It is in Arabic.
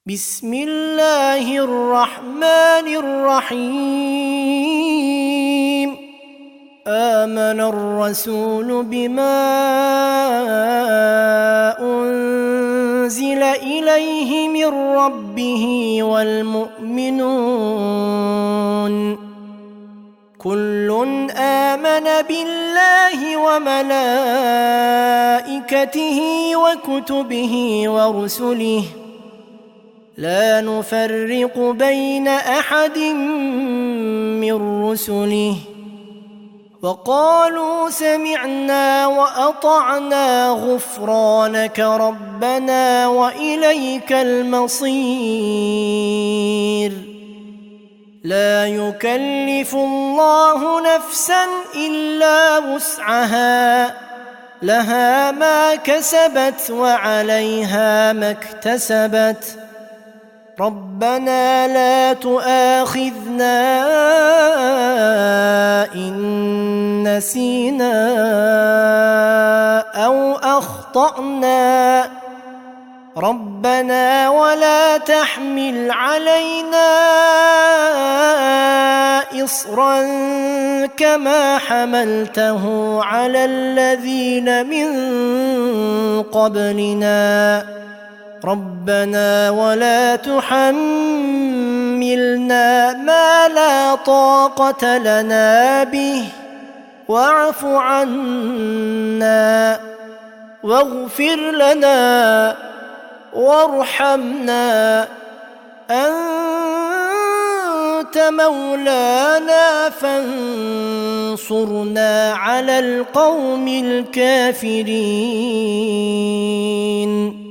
بسم الله الرحمن الرحيم. آمن الرسول بما أنزل إليه من ربه والمؤمنون كل آمن بالله وملائكته وكتبه ورسله لا نفرق بين أحد من رسله وقالوا سمعنا وأطعنا غفرانك ربنا وإليك المصير. لا يكلف الله نفسا إلا وسعها لها ما كسبت وعليها ما اكتسبت ربنا لا تؤاخذنا إن نسينا أو أخطأنا ربنا ولا تحمل علينا إصرا كما حملته على الذين من قبلنا ربنا ولا تحملنا ما لا طاقة لنا به واعف عنا واغفر لنا وارحمنا أنت مولانا فانصرنا على القوم الكافرين.